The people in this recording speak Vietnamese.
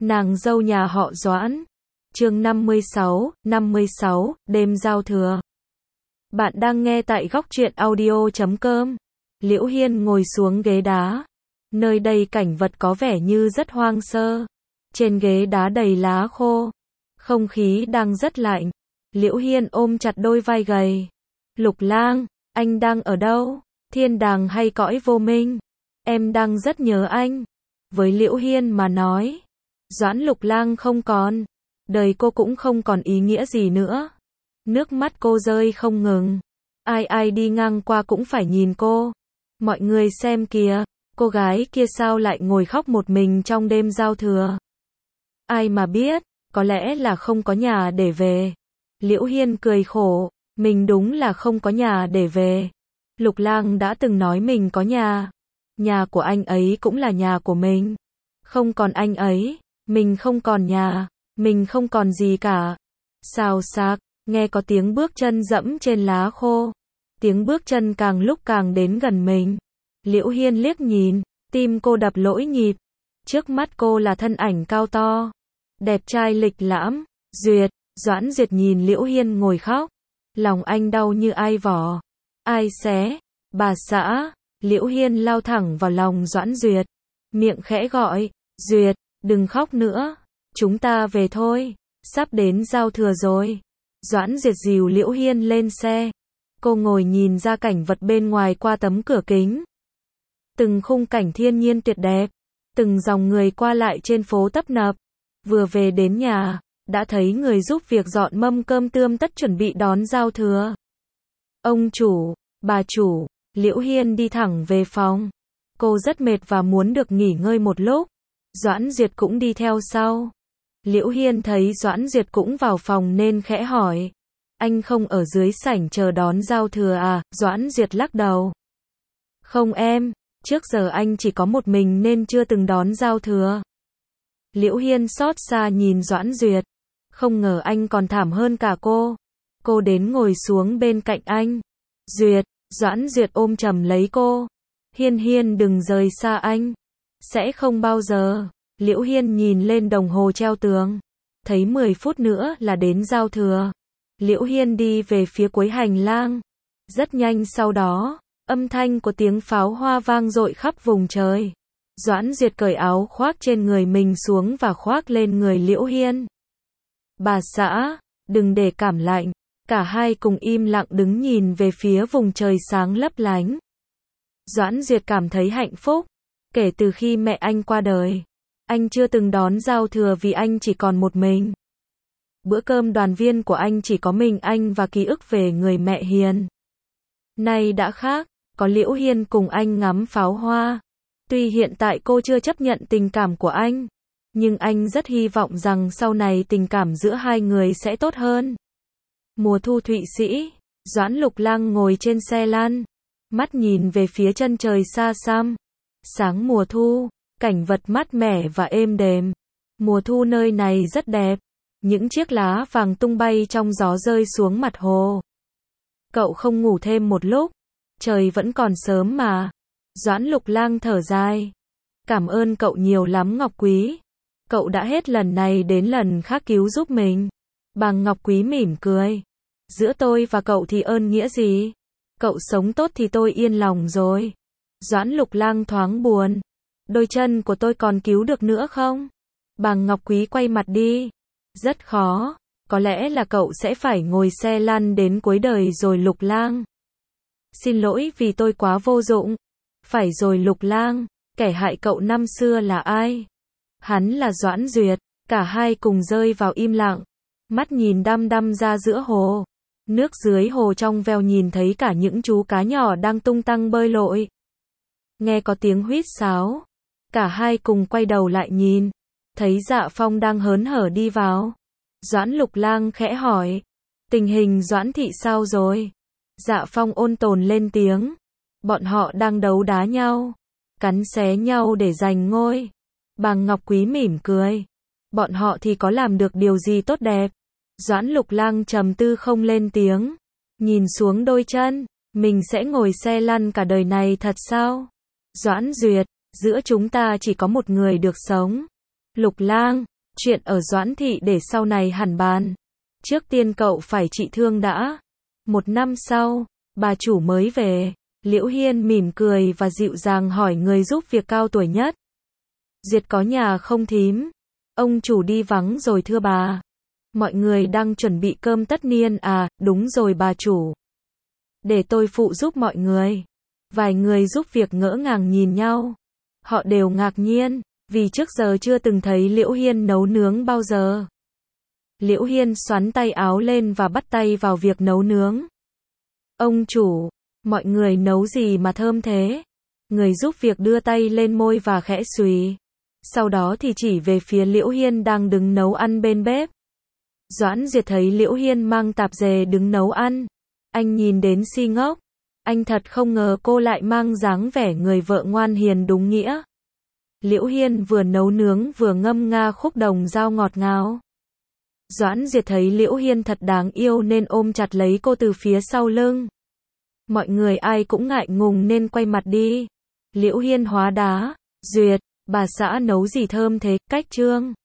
Nàng dâu nhà họ Doãn. Chương 56, đêm giao thừa. Bạn đang nghe tại góc truyện audio.com. Liễu Hiên ngồi xuống ghế đá. Nơi đây cảnh vật có vẻ như rất hoang sơ. Trên ghế đá đầy lá khô. Không khí đang rất lạnh. Liễu Hiên ôm chặt đôi vai gầy. Lục Lang, anh đang ở đâu? Thiên đàng hay cõi vô minh? Em đang rất nhớ anh. Với Liễu Hiên mà nói, Doãn Lục Lang không còn. Đời cô cũng không còn ý nghĩa gì nữa. Nước mắt cô rơi không ngừng. Ai đi ngang qua cũng phải nhìn cô. Mọi người xem kìa, cô gái kia sao lại ngồi khóc một mình trong đêm giao thừa. Ai mà biết, có lẽ là không có nhà để về. Liễu Hiên cười khổ, mình đúng là không có nhà để về. Lục Lang đã từng nói mình có nhà. Nhà của anh ấy cũng là nhà của mình. Không còn anh ấy, mình không còn nhà, mình không còn gì cả. Xào xạc, nghe có tiếng bước chân dẫm trên lá khô. Tiếng bước chân càng lúc càng đến gần mình. Liễu Hiên liếc nhìn, tim cô đập lỗi nhịp. Trước mắt cô là thân ảnh cao to, đẹp trai lịch lãm, Duyệt. Doãn Duyệt nhìn Liễu Hiên ngồi khóc. Lòng anh đau như ai vỏ. Ai xé? Bà xã. Liễu Hiên lao thẳng vào lòng Doãn Duyệt. Miệng khẽ gọi. Duyệt, đừng khóc nữa. Chúng ta về thôi. Sắp đến giao thừa rồi. Doãn Duyệt dìu Liễu Hiên lên xe. Cô ngồi nhìn ra cảnh vật bên ngoài qua tấm cửa kính. Từng khung cảnh thiên nhiên tuyệt đẹp. Từng dòng người qua lại trên phố tấp nập. Vừa về đến nhà, đã thấy người giúp việc dọn mâm cơm tươm tất chuẩn bị đón giao thừa. Ông chủ, bà chủ, Liễu Hiên đi thẳng về phòng. Cô rất mệt và muốn được nghỉ ngơi một lúc. Doãn Duyệt cũng đi theo sau. Liễu Hiên thấy Doãn Duyệt cũng vào phòng nên khẽ hỏi. Anh không ở dưới sảnh chờ đón giao thừa à? Doãn Duyệt lắc đầu. Không em, trước giờ anh chỉ có một mình nên chưa từng đón giao thừa. Liễu Hiên xót xa nhìn Doãn Duyệt. Không ngờ anh còn thảm hơn cả cô. Cô đến ngồi xuống bên cạnh anh. Duyệt, Doãn Duyệt ôm chầm lấy cô. Hiên đừng rời xa anh. Sẽ không bao giờ. Liễu Hiên nhìn lên đồng hồ treo tường. Thấy 10 phút nữa là đến giao thừa. Liễu Hiên đi về phía cuối hành lang. Rất nhanh sau đó, âm thanh của tiếng pháo hoa vang dội khắp vùng trời. Doãn Duyệt cởi áo khoác trên người mình xuống và khoác lên người Liễu Hiên. Bà xã, đừng để cảm lạnh. Cả hai cùng im lặng đứng nhìn về phía vùng trời sáng lấp lánh. Doãn Duyệt cảm thấy hạnh phúc. Kể từ khi mẹ anh qua đời, anh chưa từng đón giao thừa vì anh chỉ còn một mình. Bữa cơm đoàn viên của anh chỉ có mình anh và ký ức về người mẹ hiền. Nay đã khác, có Liễu Hiên cùng anh ngắm pháo hoa. Tuy hiện tại cô chưa chấp nhận tình cảm của anh, nhưng anh rất hy vọng rằng sau này tình cảm giữa hai người sẽ tốt hơn. Mùa thu Thụy Sĩ, Doãn Lục Lang ngồi trên xe lăn, mắt nhìn về phía chân trời xa xăm. Sáng mùa thu, cảnh vật mát mẻ và êm đềm. Mùa thu nơi này rất đẹp. Những chiếc lá vàng tung bay trong gió rơi xuống mặt hồ. Cậu không ngủ thêm một lúc? Trời vẫn còn sớm mà. Doãn Lục Lang thở dài. Cảm ơn cậu nhiều lắm Ngọc Quý. Cậu đã hết lần này đến lần khác cứu giúp mình. Bàng Ngọc Quý mỉm cười. Giữa tôi và cậu thì ơn nghĩa gì? Cậu sống tốt thì tôi yên lòng rồi. Doãn Lục Lang thoáng buồn. Đôi chân của tôi còn cứu được nữa không? Bàng Ngọc Quý quay mặt đi. Rất khó. Có lẽ là cậu sẽ phải ngồi xe lăn đến cuối đời rồi Lục Lang. Xin lỗi vì tôi quá vô dụng. Phải rồi Lục Lang. Kẻ hại cậu năm xưa là ai? Hắn là Doãn Duyệt. Cả hai cùng rơi vào im lặng. Mắt nhìn đăm đăm ra giữa hồ. Nước dưới hồ trong veo nhìn thấy cả những chú cá nhỏ đang tung tăng bơi lội. Nghe có tiếng huýt sáo. Cả hai cùng quay đầu lại nhìn. Thấy Dạ Phong đang hớn hở đi vào. Doãn Lục Lang khẽ hỏi. Tình hình Doãn thị sao rồi? Dạ Phong ôn tồn lên tiếng. Bọn họ đang đấu đá nhau. Cắn xé nhau để giành ngôi. Bàng Ngọc Quý mỉm cười. Bọn họ thì có làm được điều gì tốt đẹp? Doãn Lục Lang trầm tư không lên tiếng. Nhìn xuống đôi chân. Mình sẽ ngồi xe lăn cả đời này thật sao? Doãn Duyệt, giữa chúng ta chỉ có một người được sống. Lục Lang, Chuyện ở Doãn thị để sau này hẳn bàn. Trước tiên cậu phải trị thương đã. 1 năm sau, bà chủ mới về. Liễu Hiên mỉm cười và dịu dàng hỏi người giúp việc cao tuổi nhất. Duyệt có nhà không thím? Ông chủ đi vắng rồi thưa bà. Mọi người đang chuẩn bị cơm tất niên à, đúng rồi bà chủ. Để tôi phụ giúp mọi người. Vài người giúp việc ngỡ ngàng nhìn nhau. Họ đều ngạc nhiên, vì trước giờ chưa từng thấy Liễu Hiên nấu nướng bao giờ. Liễu Hiên xoắn tay áo lên và bắt tay vào việc nấu nướng. Ông chủ, mọi người nấu gì mà thơm thế? Người giúp việc đưa tay lên môi và khẽ xùy. Sau đó thì chỉ về phía Liễu Hiên đang đứng nấu ăn bên bếp. Doãn Duyệt thấy Liễu Hiên mang tạp dề đứng nấu ăn. Anh nhìn đến si ngốc. Anh thật không ngờ cô lại mang dáng vẻ người vợ ngoan hiền đúng nghĩa. Liễu Hiên vừa nấu nướng vừa ngâm nga khúc đồng dao ngọt ngào. Doãn Duyệt thấy Liễu Hiên thật đáng yêu nên ôm chặt lấy cô từ phía sau lưng. Mọi người ai cũng ngại ngùng nên quay mặt đi. Liễu Hiên hóa đá. Duyệt, bà xã nấu gì thơm thế, cách trương.